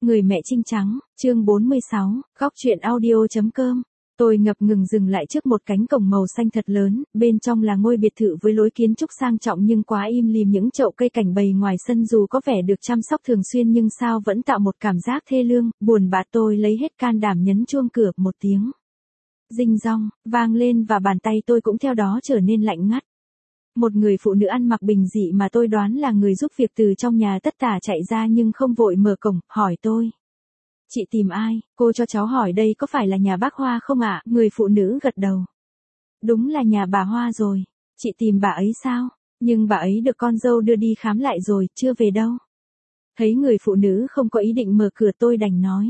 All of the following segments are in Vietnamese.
Người mẹ trinh trắng, chương 46, góc truyện audio.com. Tôi ngập ngừng dừng lại trước một cánh cổng màu xanh thật lớn, bên trong là ngôi biệt thự với lối kiến trúc sang trọng nhưng quá im lìm, những chậu cây cảnh bày ngoài sân dù có vẻ được chăm sóc thường xuyên nhưng sao vẫn tạo một cảm giác thê lương, buồn bã. Tôi lấy hết can đảm nhấn chuông cửa, một tiếng ding dong vang lên và bàn tay tôi cũng theo đó trở nên lạnh ngắt. Một người phụ nữ ăn mặc bình dị mà tôi đoán là người giúp việc từ trong nhà tất tả chạy ra nhưng không vội mở cổng, hỏi tôi. Chị tìm ai? Cô cho cháu hỏi đây có phải là nhà bác Hoa không ạ? Người phụ nữ gật đầu. Đúng là nhà bà Hoa rồi. Chị tìm bà ấy sao? Nhưng bà ấy được con dâu đưa đi khám lại rồi, chưa về đâu. Thấy người phụ nữ không có ý định mở cửa, tôi đành nói.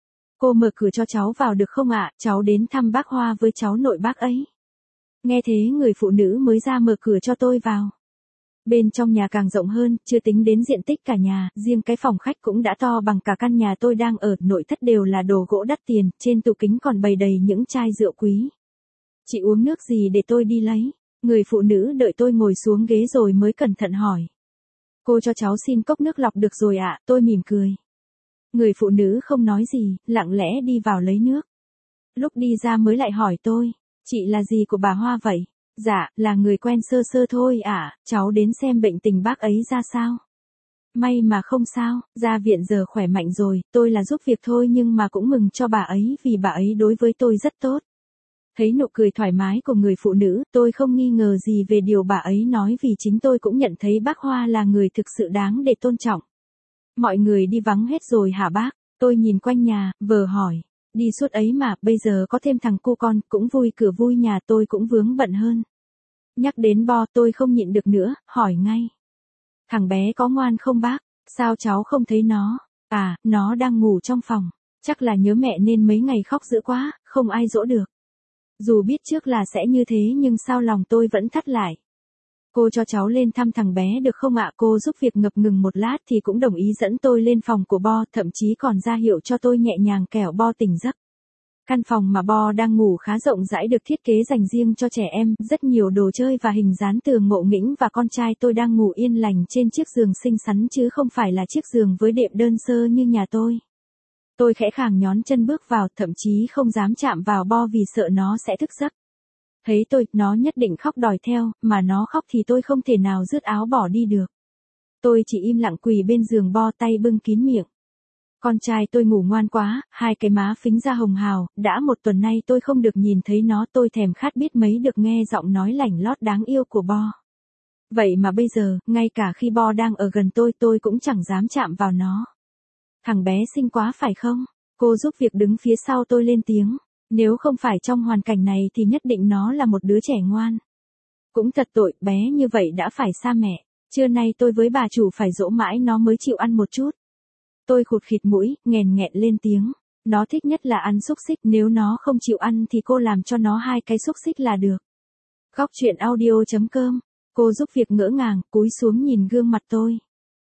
Cô mở cửa cho cháu vào được không ạ? Cháu đến thăm bác Hoa với cháu nội bác ấy. Nghe thế người phụ nữ mới ra mở cửa cho tôi vào. Bên trong nhà càng rộng hơn, chưa tính đến diện tích cả nhà, riêng cái phòng khách cũng đã to bằng cả căn nhà tôi đang ở, nội thất đều là đồ gỗ đắt tiền, trên tủ kính còn bày đầy những chai rượu quý. Chị uống nước gì để tôi đi lấy? Người phụ nữ đợi tôi ngồi xuống ghế rồi mới cẩn thận hỏi. Cô cho cháu xin cốc nước lọc được rồi ạ, tôi mỉm cười. Người phụ nữ không nói gì, lặng lẽ đi vào lấy nước. Lúc đi ra mới lại hỏi tôi. Chị là gì của bà Hoa vậy? Dạ, là người quen sơ sơ thôi ạ, cháu đến xem bệnh tình bác ấy ra sao. May mà không sao, ra viện giờ khỏe mạnh rồi, tôi là giúp việc thôi nhưng mà cũng mừng cho bà ấy vì bà ấy đối với tôi rất tốt. Thấy nụ cười thoải mái của người phụ nữ, tôi không nghi ngờ gì về điều bà ấy nói vì chính tôi cũng nhận thấy bác Hoa là người thực sự đáng để tôn trọng. Mọi người đi vắng hết rồi hả bác? Tôi nhìn quanh nhà, vờ hỏi. Đi suốt ấy mà, bây giờ có thêm thằng cu con, cũng vui cửa vui nhà, tôi cũng vướng bận hơn. Nhắc đến Bo, tôi không nhịn được nữa, hỏi ngay. Thằng bé có ngoan không bác? Sao cháu không thấy nó? À, nó đang ngủ trong phòng. Chắc là nhớ mẹ nên mấy ngày khóc dữ quá, không ai dỗ được. Dù biết trước là sẽ như thế nhưng sao lòng tôi vẫn thắt lại. Cô cho cháu lên thăm thằng bé được không ạ? Cô giúp việc ngập ngừng một lát thì cũng đồng ý dẫn tôi lên phòng của Bo, thậm chí còn ra hiệu cho tôi nhẹ nhàng kẻo Bo tỉnh giấc. Căn phòng mà Bo đang ngủ khá rộng rãi, được thiết kế dành riêng cho trẻ em, rất nhiều đồ chơi và hình dán tường ngộ nghĩnh, và con trai tôi đang ngủ yên lành trên chiếc giường xinh xắn chứ không phải là chiếc giường với đệm đơn sơ như nhà tôi. Tôi khẽ khàng nhón chân bước vào, thậm chí không dám chạm vào Bo vì sợ nó sẽ thức giấc. Thấy tôi, nó nhất định khóc đòi theo, mà nó khóc thì tôi không thể nào rứt áo bỏ đi được. Tôi chỉ im lặng quỳ bên giường Bo, tay bưng kín miệng. Con trai tôi ngủ ngoan quá, hai cái má phính ra hồng hào, đã một tuần nay tôi không được nhìn thấy nó, tôi thèm khát biết mấy được nghe giọng nói lảnh lót đáng yêu của Bo. Vậy mà bây giờ, ngay cả khi Bo đang ở gần tôi cũng chẳng dám chạm vào nó. Thằng bé xinh quá phải không? Cô giúp việc đứng phía sau tôi lên tiếng. Nếu không phải trong hoàn cảnh này thì nhất định nó là một đứa trẻ ngoan. Cũng thật tội, bé như vậy đã phải xa mẹ. Trưa nay tôi với bà chủ phải dỗ mãi nó mới chịu ăn một chút. Tôi khụt khịt mũi, nghèn nghẹn lên tiếng. Nó thích nhất là ăn xúc xích, nếu nó không chịu ăn thì cô làm cho nó 2 cái xúc xích là được. Góc truyện audio.com. Cô giúp việc ngỡ ngàng, cúi xuống nhìn gương mặt tôi.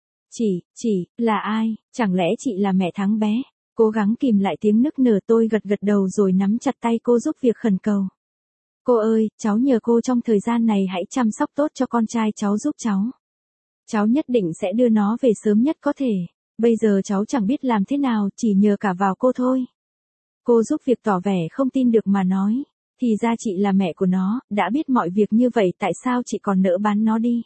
Chị, là ai? Chẳng lẽ chị là mẹ Thắng bé? Cố gắng kìm lại tiếng nức nở, tôi gật gật đầu rồi nắm chặt tay cô giúp việc khẩn cầu. Cô ơi, cháu nhờ cô trong thời gian này hãy chăm sóc tốt cho con trai cháu giúp cháu. Cháu nhất định sẽ đưa nó về sớm nhất có thể. Bây giờ cháu chẳng biết làm thế nào, chỉ nhờ cả vào cô thôi. Cô giúp việc tỏ vẻ không tin được mà nói. Thì ra chị là mẹ của nó, đã biết mọi việc như vậy tại sao chị còn nỡ bán nó đi?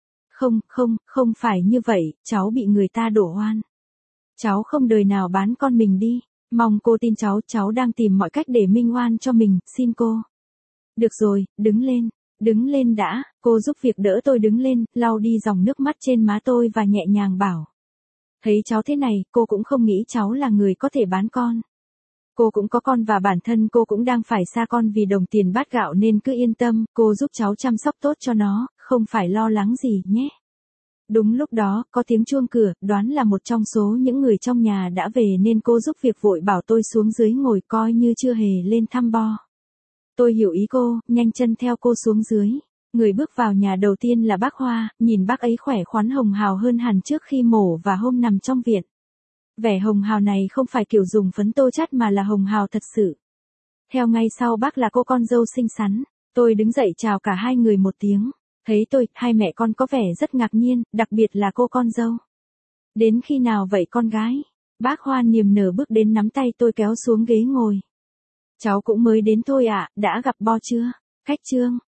Không phải như vậy, cháu bị người ta đổ oan. Cháu không đời nào bán con mình đi, mong cô tin cháu đang tìm mọi cách để minh oan cho mình, xin cô. Được rồi, đứng lên đã, cô giúp việc đỡ tôi đứng lên, lau đi dòng nước mắt trên má tôi và nhẹ nhàng bảo. Thấy cháu thế này, cô cũng không nghĩ cháu là người có thể bán con. Cô cũng có con và bản thân cô cũng đang phải xa con vì đồng tiền bát gạo nên cứ yên tâm, cô giúp cháu chăm sóc tốt cho nó, không phải lo lắng gì nhé. Đúng lúc đó, có tiếng chuông cửa, đoán là một trong số những người trong nhà đã về nên cô giúp việc vội bảo tôi xuống dưới ngồi coi như chưa hề lên thăm Bo. Tôi hiểu ý cô, nhanh chân theo cô xuống dưới. Người bước vào nhà đầu tiên là bác Hoa, nhìn bác ấy khỏe khoắn hồng hào hơn hẳn trước khi mổ và hôm nằm trong viện. Vẻ hồng hào này không phải kiểu dùng phấn tô chát mà là hồng hào thật sự. Theo ngay sau bác là cô con dâu xinh xắn. Tôi đứng dậy chào cả hai người một tiếng. Thấy tôi, hai mẹ con có vẻ rất ngạc nhiên, đặc biệt là cô con dâu. Đến khi nào vậy con gái? Bác Hoan niềm nở bước đến nắm tay tôi kéo xuống ghế ngồi. Cháu cũng mới đến thôi ạ, đã gặp Bo chưa? Khách Trương,